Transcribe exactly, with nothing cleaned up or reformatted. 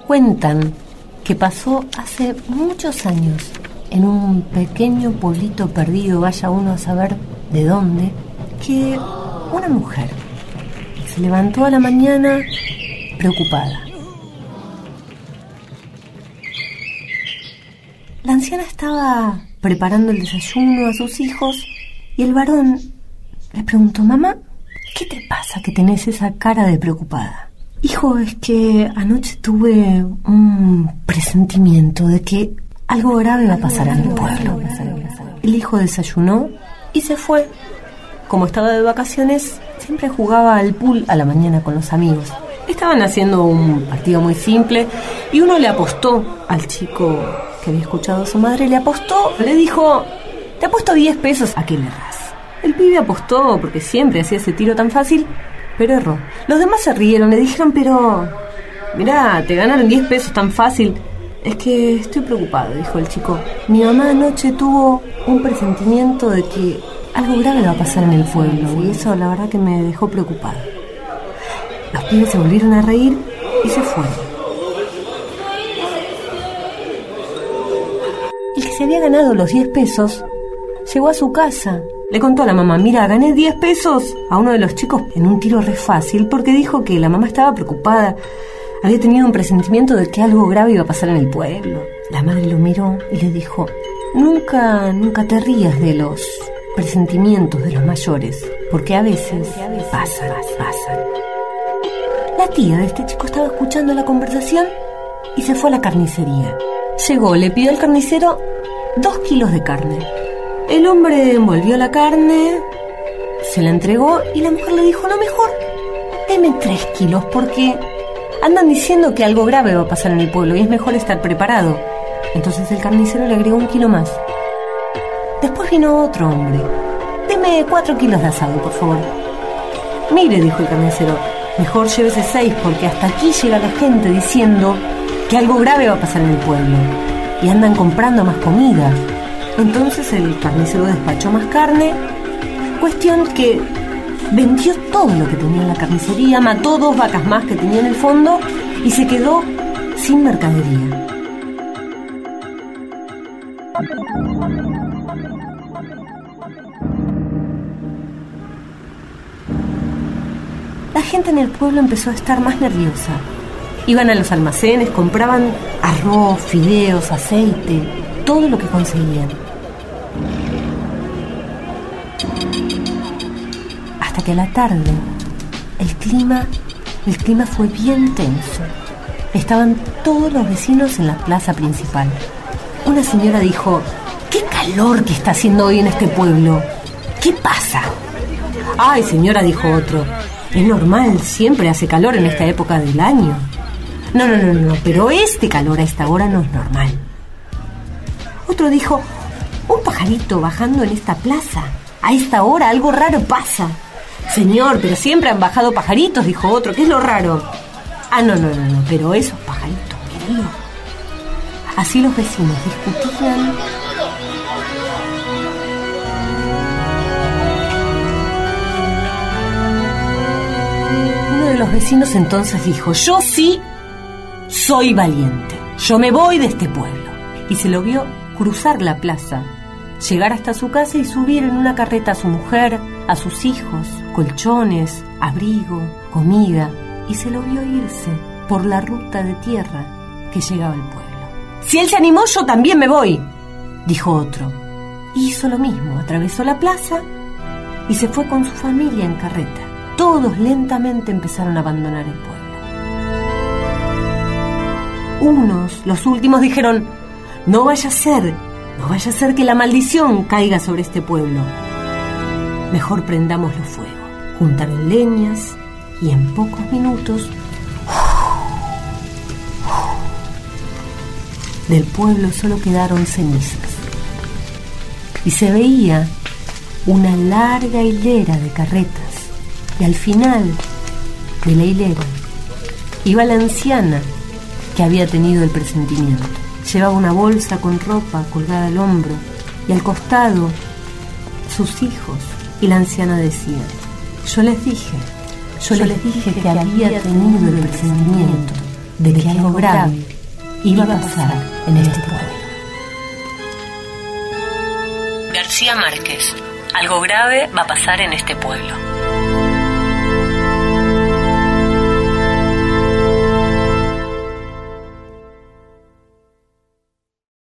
Cuentan que pasó hace muchos años en un pequeño pueblito perdido, vaya uno a saber de dónde, que una mujer se levantó a la mañana preocupada. La anciana estaba preparando el desayuno a sus hijos y el varón le preguntó: mamá, ¿qué te pasa que tenés esa cara de preocupada? Hijo, es que anoche tuve un presentimiento de que algo grave va a pasar en el pueblo. El hijo desayunó y se fue. Como estaba de vacaciones, siempre jugaba al pool a la mañana con los amigos. Estaban haciendo un partido muy simple y uno le apostó al chico que había escuchado a su madre, le apostó, le dijo: te apuesto diez pesos a que le erras. El pibe apostó porque siempre hacía ese tiro tan fácil, pero erró. Los demás se rieron, le dijeron: pero mirá, te ganaron diez pesos tan fácil. Es que estoy preocupado, dijo el chico. Mi mamá anoche tuvo un presentimiento de que algo grave va a pasar en el pueblo y eso la verdad que me dejó preocupado. Los pibes se volvieron a reír y se fueron. El que se había ganado los diez pesos llegó a su casa. Le contó a la mamá: mira, gané diez pesos a uno de los chicos en un tiro re fácil, porque dijo que la mamá estaba preocupada. Había tenido un presentimiento de que algo grave iba a pasar en el pueblo. La madre lo miró y le dijo: Nunca, nunca te rías de los presentimientos de los mayores, porque a veces pasan, pasan. La tía de este chico estaba escuchando la conversación y se fue a la carnicería. Llegó, le pidió al carnicero dos kilos de carne. El hombre envolvió la carne, se la entregó y la mujer le dijo: no, mejor deme tres kilos porque andan diciendo que algo grave va a pasar en el pueblo y es mejor estar preparado. Entonces el carnicero le agregó un kilo más. Después vino otro hombre. Deme cuatro kilos de asado, por favor. Mire, dijo el carnicero, mejor llévese seis porque hasta aquí llega la gente diciendo que algo grave va a pasar en el pueblo y andan comprando más comida. Entonces el carnicero despachó más carne. Cuestión que vendió todo lo que tenía en la carnicería, mató dos vacas más que tenía en el fondo y se quedó sin mercadería. La gente en el pueblo empezó a estar más nerviosa. Iban a los almacenes, compraban arroz, fideos, aceite, todo lo que conseguían. Hasta que a la tarde el clima, el clima fue bien tenso. Estaban todos los vecinos en la plaza principal. Una señora dijo: ¡qué calor que está haciendo hoy en este pueblo! ¿Qué pasa? ¡Ay, señora!, dijo otro, es normal, siempre hace calor en esta época del año. No, no, no, no, pero este calor a esta hora no es normal. Otro dijo: un pajarito bajando en esta plaza. A esta hora algo raro pasa. Señor, pero siempre han bajado pajaritos, dijo otro, ¿qué es lo raro? Ah, no, no, no, no, pero esos pajaritos, mírenlo. Así los vecinos discutían. Uno de los vecinos entonces dijo: yo sí soy valiente, yo me voy de este pueblo. Y se lo vio cruzar la plaza, llegar hasta su casa y subir en una carreta a su mujer, a sus hijos, colchones, abrigo, comida, y se lo vio irse por la ruta de tierra que llegaba al pueblo. Si él se animó, yo también me voy, dijo otro. Hizo lo mismo, atravesó la plaza y se fue con su familia en carreta. Todos lentamente empezaron a abandonar el pueblo. Unos, los últimos, dijeron: no vaya a ser, no vaya a ser que la maldición caiga sobre este pueblo. Mejor prendámoslo fuego. Juntaron leñas y en pocos minutos del pueblo solo quedaron cenizas. Y se veía una larga hilera de carretas. Y al final de la hilera iba la anciana que había tenido el presentimiento. Llevaba una bolsa con ropa colgada al hombro y al costado sus hijos. Y la anciana decía: yo les dije, yo les dije que había tenido el presentimiento de que algo grave iba a pasar en este pueblo. García Márquez. Algo grave va a pasar en este pueblo.